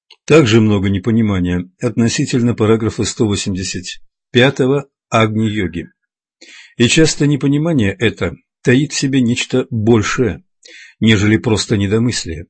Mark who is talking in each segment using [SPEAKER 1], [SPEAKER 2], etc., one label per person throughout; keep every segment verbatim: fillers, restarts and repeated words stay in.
[SPEAKER 1] Также много непонимания относительно параграфа сто восемьдесят пятого Агни-йоги. И часто непонимание это таит в себе нечто большее, нежели просто недомыслие.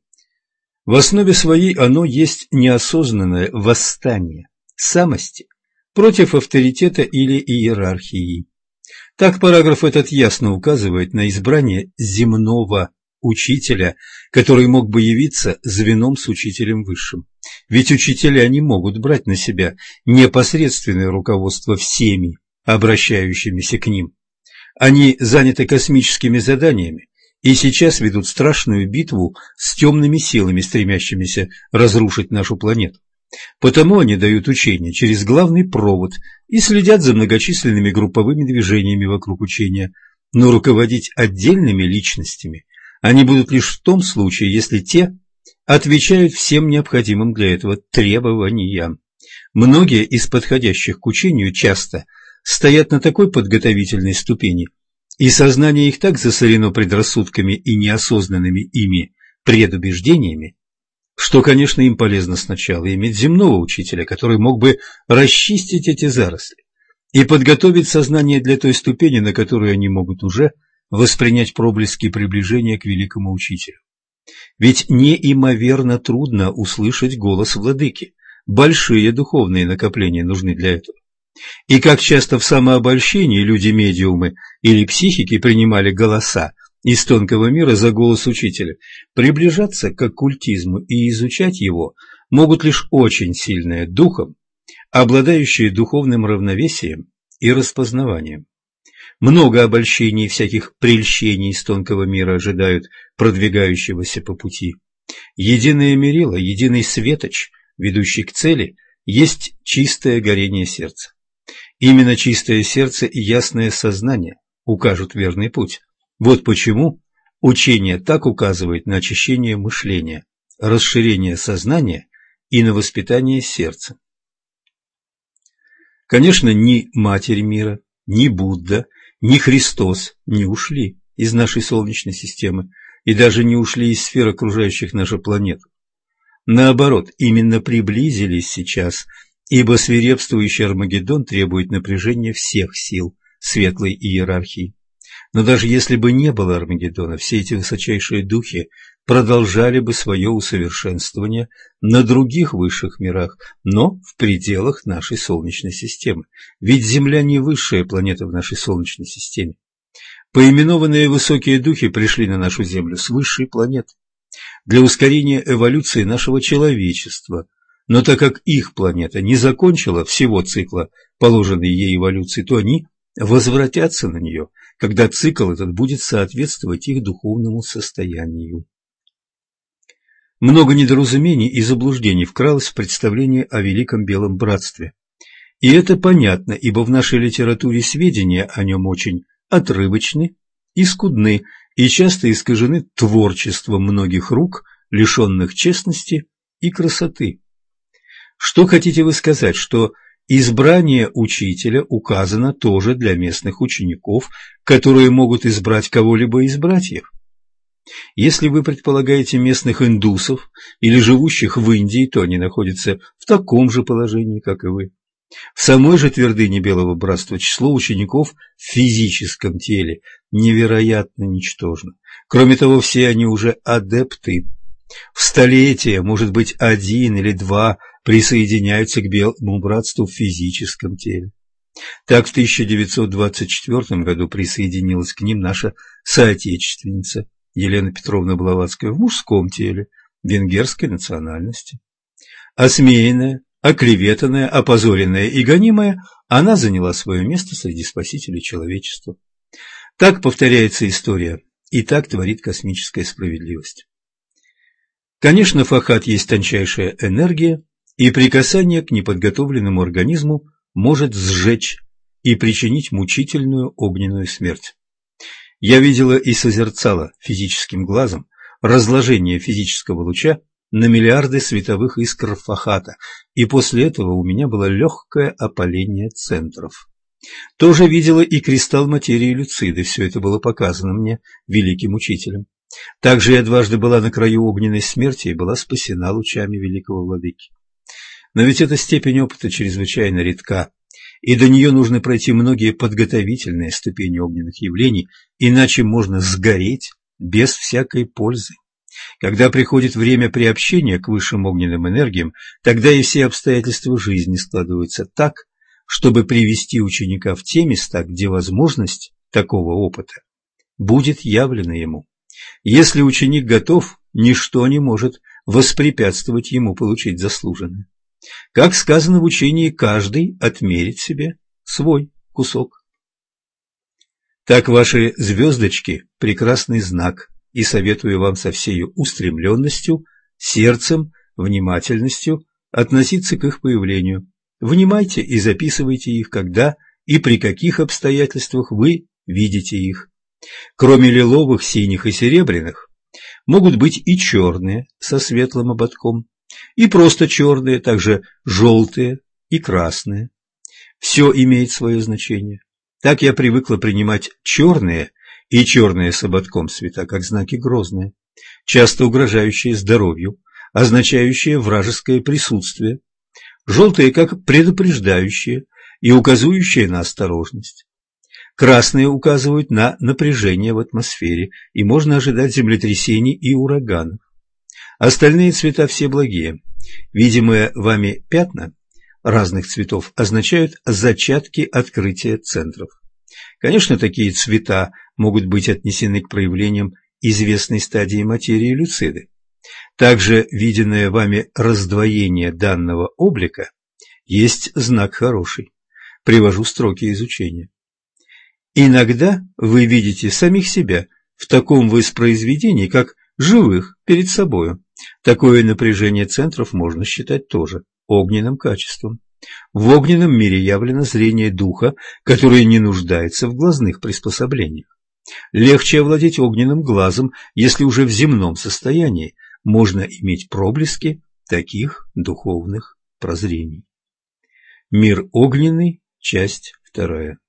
[SPEAKER 1] В основе своей оно есть неосознанное восстание самости против авторитета или иерархии. Так параграф этот ясно указывает на избрание земного учителя, который мог бы явиться звеном с учителем высшим. Ведь учителя не могут брать на себя непосредственное руководство всеми обращающимися к ним. Они заняты космическими заданиями и сейчас ведут страшную битву с темными силами, стремящимися разрушить нашу планету. Потому они дают учения через главный провод и следят за многочисленными групповыми движениями вокруг учения, но руководить отдельными личностями они будут лишь в том случае, если те отвечают всем необходимым для этого требованиям. Многие из подходящих к учению часто стоят на такой подготовительной ступени, и сознание их так засорено предрассудками и неосознанными ими предубеждениями, что, конечно, им полезно сначала иметь земного учителя, который мог бы расчистить эти заросли и подготовить сознание для той ступени, на которую они могут уже воспринять проблески приближения к великому учителю. Ведь неимоверно трудно услышать голос владыки, большие духовные накопления нужны для этого. И как часто в самообольщении люди-медиумы или психики принимали голоса из тонкого мира за голос учителя, приближаться к оккультизму и изучать его могут лишь очень сильные духом, обладающие духовным равновесием и распознаванием. Много обольщений и всяких прельщений из тонкого мира ожидают продвигающегося по пути. Единое мерило, единый светоч, ведущий к цели, есть чистое горение сердца. Именно чистое сердце и ясное сознание укажут верный путь. Вот почему учение так указывает на очищение мышления, расширение сознания и на воспитание сердца. Конечно, ни Матерь мира, ни Будда, ни Христос не ушли из нашей Солнечной системы и даже не ушли из сфер, окружающих нашу планету. Наоборот, именно приблизились сейчас, ибо свирепствующий Армагеддон требует напряжения всех сил светлой иерархии. Но даже если бы не было Армагеддона, все эти высочайшие духи продолжали бы свое усовершенствование на других высших мирах, но в пределах нашей Солнечной системы. Ведь Земля не высшая планета в нашей Солнечной системе. Поименованные высокие духи пришли на нашу Землю с высшей планеты для ускорения эволюции нашего человечества. Но так как их планета не закончила всего цикла, положенной ей эволюции, то они возвратятся на нее, когда цикл этот будет соответствовать их духовному состоянию. Много недоразумений и заблуждений вкралось в представление о Великом Белом Братстве. И это понятно, ибо в нашей литературе сведения о нем очень отрывочны и скудны, и часто искажены творчеством многих рук, лишенных честности и красоты. Что хотите вы сказать, что избрание учителя указано тоже для местных учеников, которые могут избрать кого-либо из братьев? Если вы предполагаете местных индусов или живущих в Индии, то они находятся в таком же положении, как и вы. В самой же твердыне Белого Братства число учеников в физическом теле невероятно ничтожно. Кроме того, все они уже адепты. В столетие, может быть, один или два присоединяются к Белому Братству в физическом теле. Так в тысяча девятьсот двадцать четвёртом году присоединилась к ним наша соотечественница Елена Петровна Блаватская в мужском теле, венгерской национальности. Осмеянная, оклеветанная, опозоренная и гонимая, она заняла свое место среди спасителей человечества. Так повторяется история, и так творит космическая справедливость. Конечно, фахат есть тончайшая энергия, и прикасание к неподготовленному организму может сжечь и причинить мучительную огненную смерть. Я видела и созерцала физическим глазом разложение физического луча на миллиарды световых искр фахата, и после этого у меня было легкое опаление центров. Тоже видела и кристалл материи люциды, все это было показано мне великим учителем. Также я дважды была на краю огненной смерти и была спасена лучами великого владыки. Но ведь эта степень опыта чрезвычайно редка, и до нее нужно пройти многие подготовительные ступени огненных явлений, иначе можно сгореть без всякой пользы. Когда приходит время приобщения к высшим огненным энергиям, тогда и все обстоятельства жизни складываются так, чтобы привести ученика в те места, где возможность такого опыта будет явлена ему. Если ученик готов, ничто не может воспрепятствовать ему получить заслуженное. Как сказано в учении, каждый отмерит себе свой кусок. Так ваши звездочки – прекрасный знак, и советую вам со всей устремленностью, сердцем, внимательностью относиться к их появлению. Внимайте и записывайте их, когда и при каких обстоятельствах вы видите их. Кроме лиловых, синих и серебряных, могут быть и черные со светлым ободком, и просто черные, также желтые и красные. Все имеет свое значение. Так я привыкла принимать черные и черные с ободком цвета как знаки грозные, часто угрожающие здоровью, означающие вражеское присутствие, желтые как предупреждающие и указывающие на осторожность. Красные указывают на напряжение в атмосфере, и можно ожидать землетрясений и ураганов. Остальные цвета все благие. Видимые вами пятна разных цветов означают зачатки открытия центров. Конечно, такие цвета могут быть отнесены к проявлениям известной стадии материи люциды. Также виденное вами раздвоение данного облика есть знак хороший. Привожу строки изучения. Иногда вы видите самих себя в таком воспроизведении, как живых перед собою. Такое напряжение центров можно считать тоже огненным качеством. В огненном мире явлено зрение духа, которое не нуждается в глазных приспособлениях. Легче овладеть огненным глазом, если уже в земном состоянии можно иметь проблески таких духовных прозрений. Мир огненный, часть вторая.